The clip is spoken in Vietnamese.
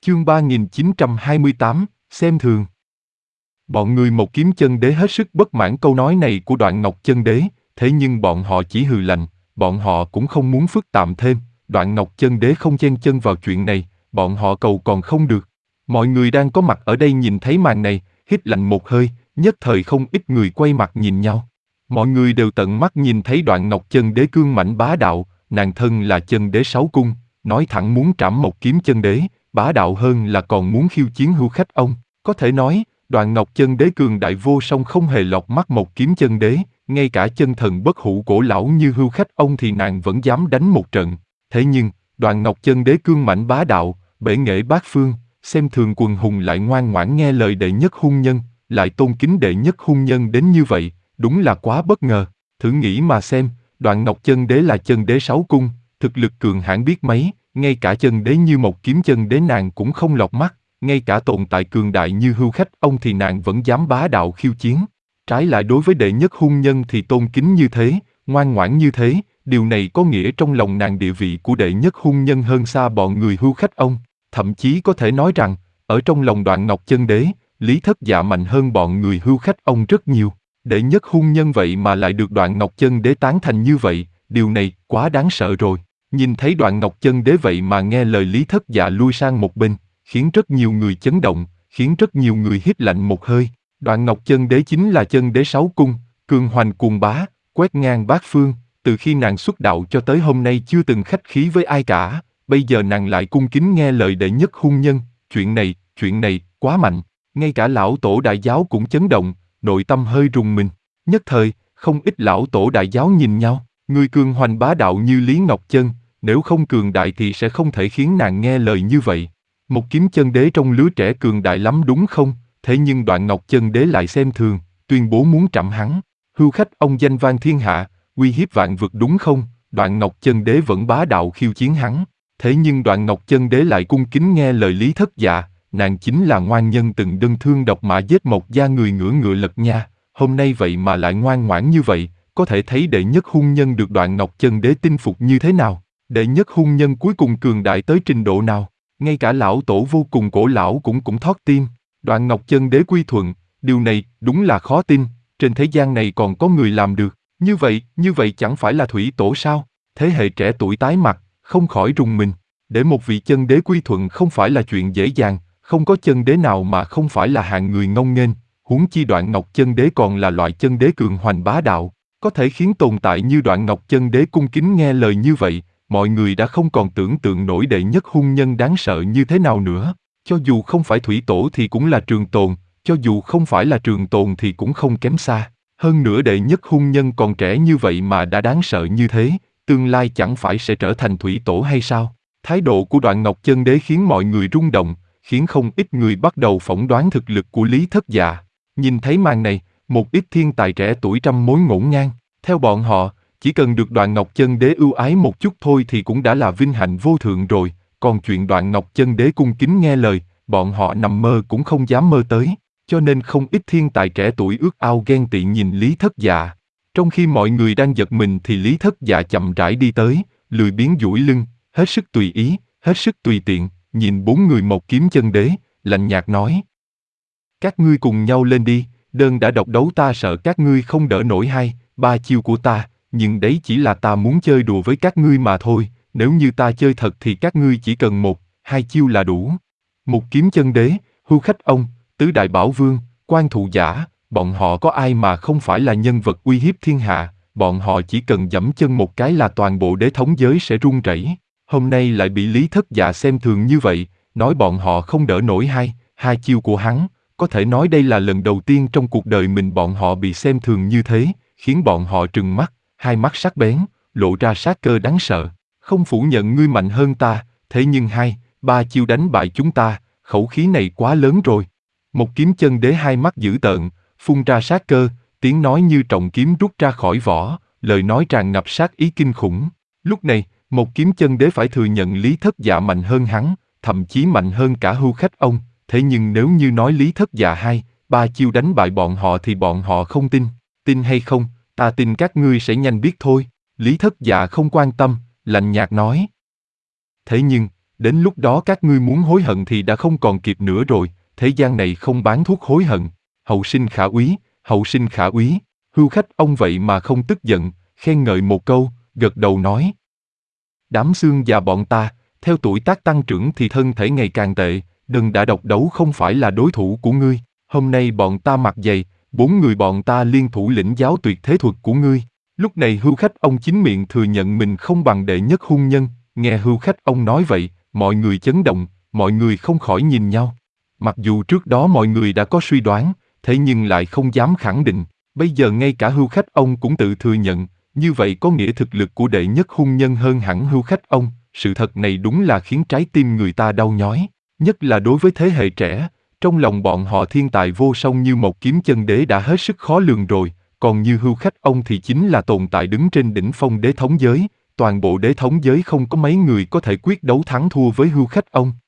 Chương 3928, xem thường. Bọn người Một Kiếm Chân Đế hết sức bất mãn câu nói này của Đoạn Ngọc Chân Đế, thế nhưng bọn họ chỉ hừ lạnh, bọn họ cũng không muốn phức tạp thêm, Đoạn Ngọc Chân Đế không chen chân vào chuyện này, bọn họ cầu còn không được. Mọi người đang có mặt ở đây nhìn thấy màn này, hít lạnh một hơi, nhất thời không ít người quay mặt nhìn nhau. Mọi người đều tận mắt nhìn thấy Đoạn Ngọc Chân Đế cương mãnh bá đạo, nàng thân là Chân Đế sáu cung, nói thẳng muốn trảm Một Kiếm Chân Đế, bá đạo hơn là còn muốn khiêu chiến Hưu Khách Ông. Có thể nói, Đoạn Ngọc Chân Đế cường đại vô song không hề lọt mắt Một Kiếm Chân Đế, ngay cả chân thần bất hủ cổ lão như Hưu Khách Ông thì nàng vẫn dám đánh một trận. Thế nhưng, Đoạn Ngọc Chân Đế cương mãnh bá đạo, bể nghệ bát phương, xem thường quần hùng lại ngoan ngoãn nghe lời đệ nhất hung nhân, lại tôn kính đệ nhất hung nhân đến như vậy, đúng là quá bất ngờ. Thử nghĩ mà xem, Đoạn Ngọc Chân Đế là Chân Đế sáu cung, thực lực cường hãn biết mấy, ngay cả Chân Đế như Một Kiếm Chân Đế nàng cũng không lọt mắt, ngay cả tồn tại cường đại như Hưu Khách Ông thì nàng vẫn dám bá đạo khiêu chiến. Trái lại đối với đệ nhất hung nhân thì tôn kính như thế, ngoan ngoãn như thế, điều này có nghĩa trong lòng nàng địa vị của đệ nhất hung nhân hơn xa bọn người Hưu Khách Ông. Thậm chí có thể nói rằng, ở trong lòng Đoạn Ngọc Chân Đế, Lý Thất Dạ mạnh hơn bọn người Hưu Khách Ông rất nhiều. Đệ nhất hung nhân vậy mà lại được Đoạn Ngọc Chân Đế tán thành như vậy, điều này quá đáng sợ rồi. Nhìn thấy Đoạn Ngọc Chân Đế vậy mà nghe lời Lý Thất Dạ lui sang một bên, khiến rất nhiều người chấn động, khiến rất nhiều người hít lạnh một hơi. Đoạn Ngọc Chân Đế chính là Chân Đế sáu cung, cường hoành cuồng bá, quét ngang bát phương, từ khi nàng xuất đạo cho tới hôm nay chưa từng khách khí với ai cả, bây giờ nàng lại cung kính nghe lời đệ nhất hung nhân, chuyện này, quá mạnh. Ngay cả lão tổ đại giáo cũng chấn động, nội tâm hơi rùng mình. Nhất thời, không ít lão tổ đại giáo nhìn nhau, người cường hoành bá đạo như Lý Ngọc Chân, nếu không cường đại thì sẽ không thể khiến nàng nghe lời như vậy. Một Kiếm Chân Đế trong lứa trẻ cường đại lắm đúng không? Thế nhưng Đoạn Ngọc Chân Đế lại xem thường, tuyên bố muốn trảm hắn. Hưu Khách Ông danh vang thiên hạ, uy hiếp vạn vực đúng không? Đoạn Ngọc Chân Đế vẫn bá đạo khiêu chiến hắn. Thế nhưng Đoạn Ngọc Chân Đế lại cung kính nghe lời Lý Thất Dạ, nàng chính là ngoan nhân từng đơn thương độc mã giết một gia người ngửa lật nha, hôm nay vậy mà lại ngoan ngoãn như vậy, có thể thấy đệ nhất hung nhân được Đoạn Ngọc Chân Đế tinh phục như thế nào, đệ nhất hung nhân cuối cùng cường đại tới trình độ nào, ngay cả lão tổ vô cùng cổ lão cũng thót tim. Đoạn Ngọc Chân Đế quy thuận, điều này đúng là khó tin, trên thế gian này còn có người làm được, như vậy chẳng phải là thủy tổ sao? Thế hệ trẻ tuổi tái mặt, không khỏi rùng mình, để một vị chân đế quy thuận không phải là chuyện dễ dàng, không có chân đế nào mà không phải là hạng người ngông nghênh, huống chi Đoạn Ngọc Chân Đế còn là loại chân đế cường hoành bá đạo, có thể khiến tồn tại như Đoạn Ngọc Chân Đế cung kính nghe lời như vậy, mọi người đã không còn tưởng tượng nổi đệ nhất hung nhân đáng sợ như thế nào nữa. Cho dù không phải thủy tổ thì cũng là trường tồn, cho dù không phải là trường tồn thì cũng không kém xa. Hơn nữa đệ nhất hung nhân còn trẻ như vậy mà đã đáng sợ như thế, tương lai chẳng phải sẽ trở thành thủy tổ hay sao? Thái độ của Đoạn Ngọc Chân Đế khiến mọi người rung động, khiến không ít người bắt đầu phỏng đoán thực lực của Lý Thất Dạ. Nhìn thấy màn này, một ít thiên tài trẻ tuổi trăm mối ngổn ngang. Theo bọn họ, chỉ cần được Đoạn Ngọc Chân Đế ưu ái một chút thôi thì cũng đã là vinh hạnh vô thượng rồi. Còn chuyện Đoạn Ngọc Chân Đế cung kính nghe lời, bọn họ nằm mơ cũng không dám mơ tới. Cho nên không ít thiên tài trẻ tuổi ước ao ghen tị nhìn Lý Thất Dạ. Trong khi mọi người đang giật mình thì Lý Thất Dạ chậm rãi đi tới, lười biếng duỗi lưng, hết sức tùy ý, hết sức tùy tiện, nhìn bốn người Một Kiếm Chân Đế, lạnh nhạt nói. Các ngươi cùng nhau lên đi, đơn đã độc đấu ta sợ các ngươi không đỡ nổi hai, ba chiêu của ta, nhưng đấy chỉ là ta muốn chơi đùa với các ngươi mà thôi, nếu như ta chơi thật thì các ngươi chỉ cần một, hai chiêu là đủ. Một Kiếm Chân Đế, Hưu Khách Ông, Tứ Đại Bảo Vương, Quan Thụ Giả, bọn họ có ai mà không phải là nhân vật uy hiếp thiên hạ, bọn họ chỉ cần giẫm chân một cái là toàn bộ đế thống giới sẽ rung rẩy. Hôm nay lại bị Lý Thất Dạ xem thường như vậy, nói bọn họ không đỡ nổi hai chiêu của hắn, có thể nói đây là lần đầu tiên trong cuộc đời mình bọn họ bị xem thường như thế, khiến bọn họ trừng mắt, hai mắt sắc bén, lộ ra sát cơ đáng sợ. Không phủ nhận ngươi mạnh hơn ta, thế nhưng hai, ba chiêu đánh bại chúng ta, khẩu khí này quá lớn rồi. Một Kiếm Chân Đế hai mắt dữ tợn, phun ra sát cơ, tiếng nói như trọng kiếm rút ra khỏi vỏ, lời nói tràn ngập sát ý kinh khủng. Lúc này, Một Kiếm Chân Đế phải thừa nhận Lý Thất Dạ mạnh hơn hắn, thậm chí mạnh hơn cả Hưu Khách Ông, thế nhưng nếu như nói Lý Thất Dạ hai, ba chiêu đánh bại bọn họ thì bọn họ không tin. Tin hay không, ta tin các ngươi sẽ nhanh biết thôi. Lý Thất Dạ không quan tâm, lạnh nhạt nói. Thế nhưng, đến lúc đó các ngươi muốn hối hận thì đã không còn kịp nữa rồi, thế gian này không bán thuốc hối hận. Hậu sinh khả úy, hậu sinh khả úy. Hưu khách ông vậy mà không tức giận, khen ngợi một câu, gật đầu nói. Đám xương già bọn ta, theo tuổi tác tăng trưởng thì thân thể ngày càng tệ, đừng đã độc đấu không phải là đối thủ của ngươi. Hôm nay bọn ta mặc dày, 4 người bọn ta liên thủ lĩnh giáo tuyệt thế thuật của ngươi. Lúc này hưu khách ông chính miệng thừa nhận mình không bằng đệ nhất hung nhân, nghe hưu khách ông nói vậy, mọi người chấn động, mọi người không khỏi nhìn nhau. Mặc dù trước đó mọi người đã có suy đoán, thế nhưng lại không dám khẳng định, bây giờ ngay cả hưu khách ông cũng tự thừa nhận, như vậy có nghĩa thực lực của đệ nhất hung nhân hơn hẳn hưu khách ông, sự thật này đúng là khiến trái tim người ta đau nhói, nhất là đối với thế hệ trẻ, trong lòng bọn họ thiên tài vô song như một kiếm chân đế đã hết sức khó lường rồi, còn như hưu khách ông thì chính là tồn tại đứng trên đỉnh phong đế thống giới, toàn bộ đế thống giới không có mấy người có thể quyết đấu thắng thua với hưu khách ông.